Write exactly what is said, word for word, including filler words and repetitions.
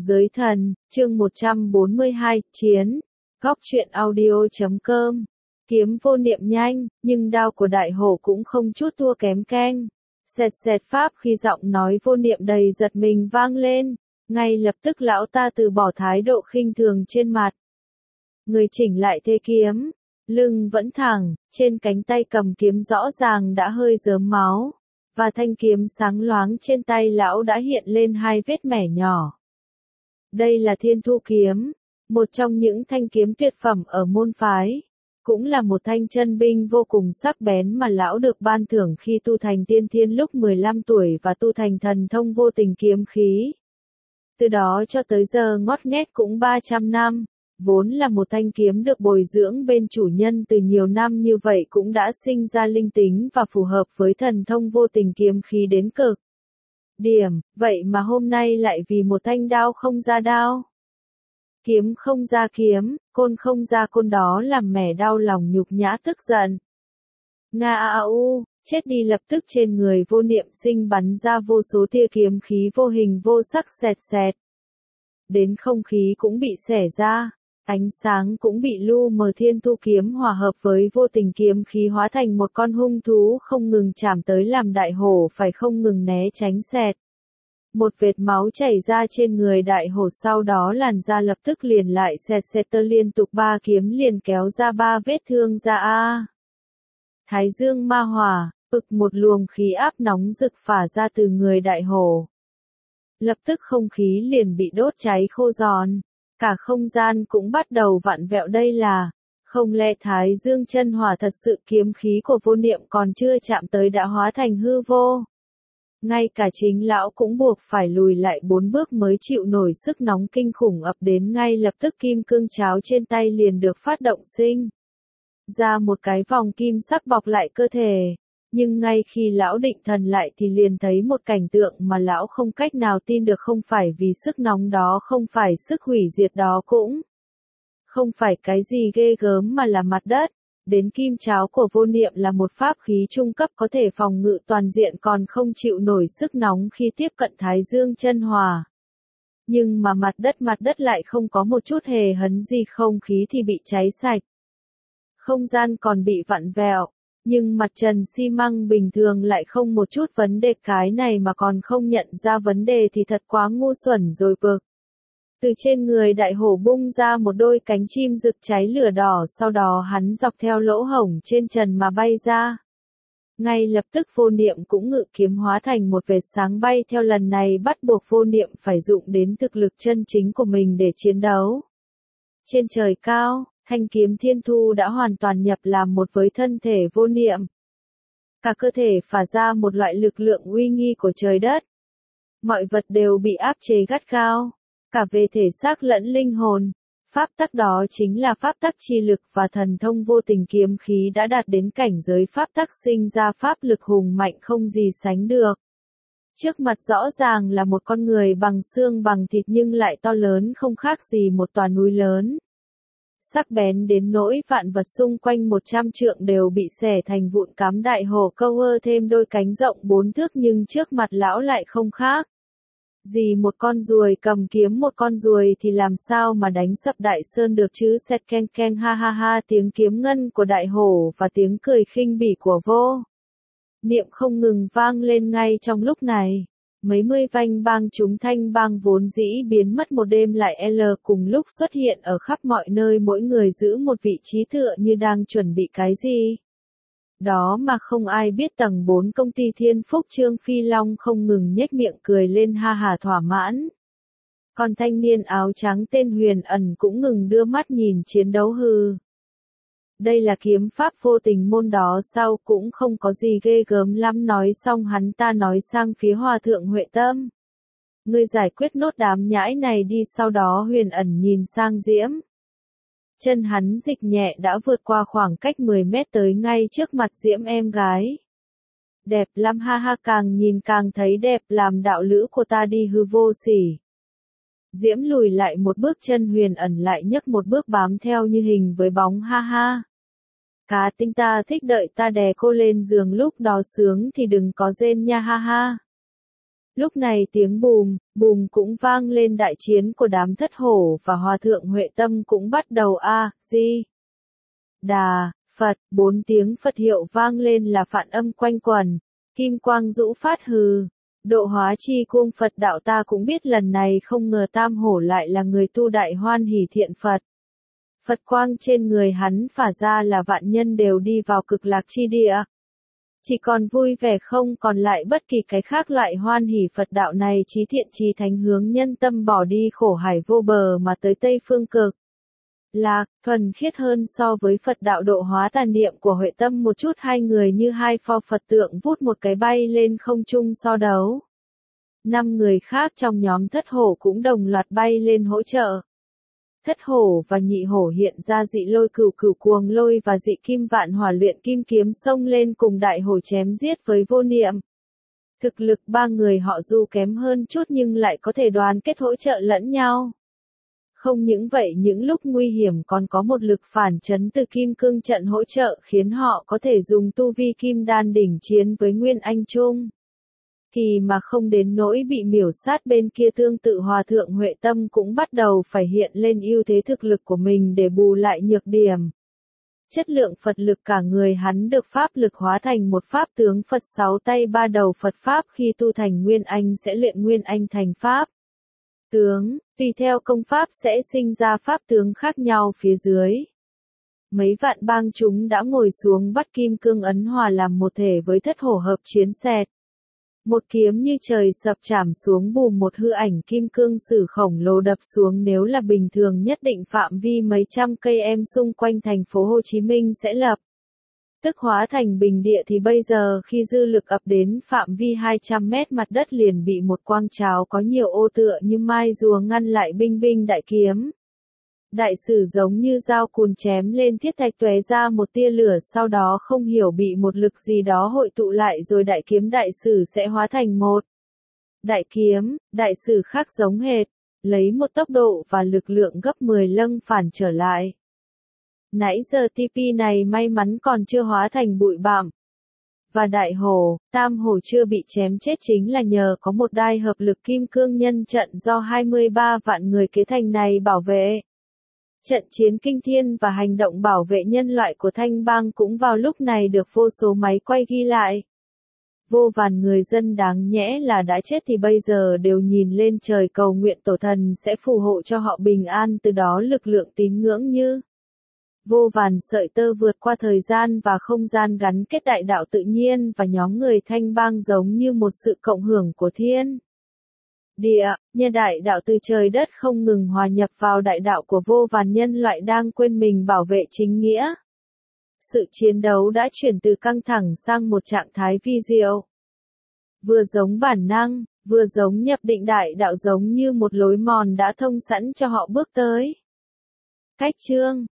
Giới thần, chương một trăm bốn mươi hai, chiến. Góc truyện audio chấm com. Kiếm vô niệm nhanh, nhưng đao của đại hổ cũng không chút thua kém keng. Xẹt xẹt pháp khi giọng nói vô niệm đầy giật mình vang lên, ngay lập tức lão ta từ bỏ thái độ khinh thường trên mặt. Người chỉnh lại thế kiếm, lưng vẫn thẳng, trên cánh tay cầm kiếm rõ ràng đã hơi rớm máu, và thanh kiếm sáng loáng trên tay lão đã hiện lên hai vết mẻ nhỏ. Đây là Thiên Thu kiếm, một trong những thanh kiếm tuyệt phẩm ở môn phái, cũng là một thanh chân binh vô cùng sắc bén mà lão được ban thưởng khi tu thành tiên thiên lúc mười lăm tuổi và tu thành thần thông vô tình kiếm khí. Từ đó cho tới giờ ngót nghét cũng ba trăm năm, vốn là một thanh kiếm được bồi dưỡng bên chủ nhân từ nhiều năm như vậy cũng đã sinh ra linh tính và phù hợp với thần thông vô tình kiếm khí đến cực điểm, vậy mà hôm nay lại vì một thanh đao không ra đao. Kiếm không ra kiếm, côn không ra côn, đó làm mẻ đau lòng nhục nhã tức giận. Nga a u, chết đi, lập tức trên người vô niệm sinh bắn ra vô số tia kiếm khí vô hình vô sắc xẹt xẹt. Đến không khí cũng bị xẻ ra, ánh sáng cũng bị lu mờ. Thiên Thu kiếm hòa hợp với vô tình kiếm khí hóa thành một con hung thú không ngừng chạm tới làm đại hổ phải không ngừng né tránh xẹt. Một vệt máu chảy ra trên người đại hổ, sau đó làn da lập tức liền lại xẹt xẹt tơ liên tục, ba kiếm liền kéo ra ba vết thương ra a. Thái dương ma hỏa, ực, một luồng khí áp nóng rực phả ra từ người đại hổ. Lập tức không khí liền bị đốt cháy khô giòn, cả không gian cũng bắt đầu vặn vẹo. Đây là, không lẽ Thái dương chân hỏa thật sự? Kiếm khí của vô niệm còn chưa chạm tới đã hóa thành hư vô. Ngay cả chính lão cũng buộc phải lùi lại bốn bước mới chịu nổi sức nóng kinh khủng ập đến. Ngay lập tức kim cương cháo trên tay liền được phát động sinh ra một cái vòng kim sắc bọc lại cơ thể. Nhưng ngay khi lão định thần lại thì liền thấy một cảnh tượng mà lão không cách nào tin được. Không phải vì sức nóng đó, không phải sức hủy diệt đó, cũng không phải cái gì ghê gớm, mà là mặt đất. Đến kim cháo của vô niệm là một pháp khí trung cấp có thể phòng ngự toàn diện, còn không chịu nổi sức nóng khi tiếp cận Thái dương chân hỏa. Nhưng mà mặt đất mặt đất lại không có một chút hề hấn gì, không khí thì bị cháy sạch. Không gian còn bị vặn vẹo, nhưng mặt trần xi măng bình thường lại không một chút vấn đề. Cái này mà còn không nhận ra vấn đề thì thật quá ngu xuẩn rồi bực. Từ trên người đại hổ bung ra một đôi cánh chim rực cháy lửa đỏ, sau đó hắn dọc theo lỗ hổng trên trần mà bay ra. Ngay lập tức vô niệm cũng ngự kiếm hóa thành một vệt sáng bay theo. Lần này bắt buộc vô niệm phải dụng đến thực lực chân chính của mình để chiến đấu. Trên trời cao, thanh kiếm Thiên Thu đã hoàn toàn nhập làm một với thân thể vô niệm. Cả cơ thể phả ra một loại lực lượng uy nghi của trời đất. Mọi vật đều bị áp chế gắt gao, cả về thể xác lẫn linh hồn. Pháp tắc đó chính là pháp tắc chi lực, và thần thông vô tình kiếm khí đã đạt đến cảnh giới pháp tắc, sinh ra pháp lực hùng mạnh không gì sánh được. Trước mặt rõ ràng là một con người bằng xương bằng thịt nhưng lại to lớn không khác gì một tòa núi lớn. Sắc bén đến nỗi vạn vật xung quanh một trăm trượng đều bị xẻ thành vụn. Cám đại hổ câu ơ thêm đôi cánh rộng bốn thước, nhưng trước mặt lão lại không khác gì một con ruồi. Cầm kiếm một con ruồi thì làm sao mà đánh sập đại sơn được chứ? Xẹt keng keng, ha ha ha, tiếng kiếm ngân của đại hổ và tiếng cười khinh bỉ của vô niệm không ngừng vang lên. Ngay trong lúc này, mấy mươi vanh bang chúng thanh bang vốn dĩ biến mất một đêm lại L cùng lúc xuất hiện ở khắp mọi nơi, mỗi người giữ một vị trí tựa như đang chuẩn bị cái gì đó mà không ai biết. Tầng bốn công ty Thiên Phúc, Trương Phi Long không ngừng nhếch miệng cười lên ha hả thỏa mãn. Còn thanh niên áo trắng tên Huyền Ẩn cũng ngừng đưa mắt nhìn chiến đấu. Hừ, đây là kiếm pháp vô tình môn đó sao? Cũng không có gì ghê gớm lắm. Nói xong hắn ta nói sang phía Hòa thượng Huệ Tâm, ngươi giải quyết nốt đám nhãi này đi. Sau đó Huyền Ẩn nhìn sang Diễm. Chân hắn dịch nhẹ đã vượt qua khoảng cách mười mét tới ngay trước mặt Diễm em gái. Đẹp lắm, ha ha, càng nhìn càng thấy đẹp, làm đạo lữ của ta đi, hư vô sỉ. Diễm lùi lại một bước, chân Huyền Ẩn lại nhấc một bước bám theo như hình với bóng, ha ha. Cá tinh, ta thích đợi ta đè cô lên giường lúc đó sướng thì đừng có rên nha, ha ha. Lúc này tiếng bùm, bùm cũng vang lên, đại chiến của đám thất hổ và hòa thượng Huệ Tâm cũng bắt đầu. A Di Đà Phật, bốn tiếng Phật hiệu vang lên là phản âm quanh quẩn, kim quang rũ phát hừ. Độ hóa chi cung Phật đạo, ta cũng biết lần này không ngờ Tam Hổ lại là người tu đại hoan hỷ thiện Phật. Phật quang trên người hắn phả ra là vạn nhân đều đi vào cực lạc chi địa. Chỉ còn vui vẻ, không còn lại bất kỳ cái khác. Loại hoan hỷ Phật đạo này trí thiện trí thánh, hướng nhân tâm bỏ đi khổ hải vô bờ mà tới Tây Phương Cực Lạc, thuần khiết hơn so với Phật đạo độ hóa tàn niệm của Huệ Tâm một chút. Hai người như hai pho Phật tượng vút một cái bay lên không trung so đấu. Năm người khác trong nhóm thất hổ cũng đồng loạt bay lên hỗ trợ. Thất hổ và nhị hổ hiện ra dị lôi cửu cửu cuồng lôi và dị kim vạn hỏa luyện kim kiếm xông lên cùng đại hổ chém giết với vô niệm. Thực lực ba người họ dù kém hơn chút nhưng lại có thể đoàn kết hỗ trợ lẫn nhau. Không những vậy, những lúc nguy hiểm còn có một lực phản chấn từ kim cương trận hỗ trợ, khiến họ có thể dùng tu vi kim đan đỉnh chiến với Nguyên Anh Trung Kỳ mà không đến nỗi bị miểu sát. Bên kia tương tự, hòa thượng Huệ Tâm cũng bắt đầu phải hiện lên ưu thế thực lực của mình để bù lại nhược điểm. Chất lượng Phật lực cả người hắn được pháp lực hóa thành một pháp tướng Phật sáu tay ba đầu. Phật pháp khi tu thành Nguyên Anh sẽ luyện Nguyên Anh thành pháp tướng, tùy theo công pháp sẽ sinh ra pháp tướng khác nhau phía dưới. Mấy vạn bang chúng đã ngồi xuống bắt kim cương ấn hòa làm một thể với thất hổ hợp chiến xẹt. Một kiếm như trời sập chảm xuống, bùm, một hư ảnh kim cương sử khổng lồ đập xuống. Nếu là bình thường nhất định phạm vi mấy trăm cây em xung quanh thành phố Hồ Chí Minh sẽ lập tức hóa thành bình địa, thì bây giờ khi dư lực ập đến phạm vi hai trăm mét, mặt đất liền bị một quang trào có nhiều ô tựa như mai rùa ngăn lại. Binh binh đại kiếm đại sử giống như dao cùn chém lên thiết thạch, tóe ra một tia lửa, sau đó không hiểu bị một lực gì đó hội tụ lại, rồi đại kiếm đại sử sẽ hóa thành một đại kiếm đại sử khác giống hệt, lấy một tốc độ và lực lượng gấp mười lần phản trở lại. Nãy giờ tê pê này may mắn còn chưa hóa thành bụi bặm. Và đại hổ, tam hổ chưa bị chém chết chính là nhờ có một đai hợp lực kim cương nhân trận do hai mươi ba vạn người kế thành này bảo vệ. Trận chiến kinh thiên và hành động bảo vệ nhân loại của Thanh Bang cũng vào lúc này được vô số máy quay ghi lại. Vô vàn người dân đáng nhẽ là đã chết thì bây giờ đều nhìn lên trời cầu nguyện tổ thần sẽ phù hộ cho họ bình an, từ đó lực lượng tín ngưỡng như vô vàn sợi tơ vượt qua thời gian và không gian gắn kết đại đạo tự nhiên và nhóm người Thanh Bang giống như một sự cộng hưởng của thiên địa, nhân đại đạo từ trời đất không ngừng hòa nhập vào đại đạo của vô vàn nhân loại đang quên mình bảo vệ chính nghĩa. Sự chiến đấu đã chuyển từ căng thẳng sang một trạng thái vi diệu. Vừa giống bản năng, vừa giống nhập định đại đạo, giống như một lối mòn đã thông sẵn cho họ bước tới. Cách chương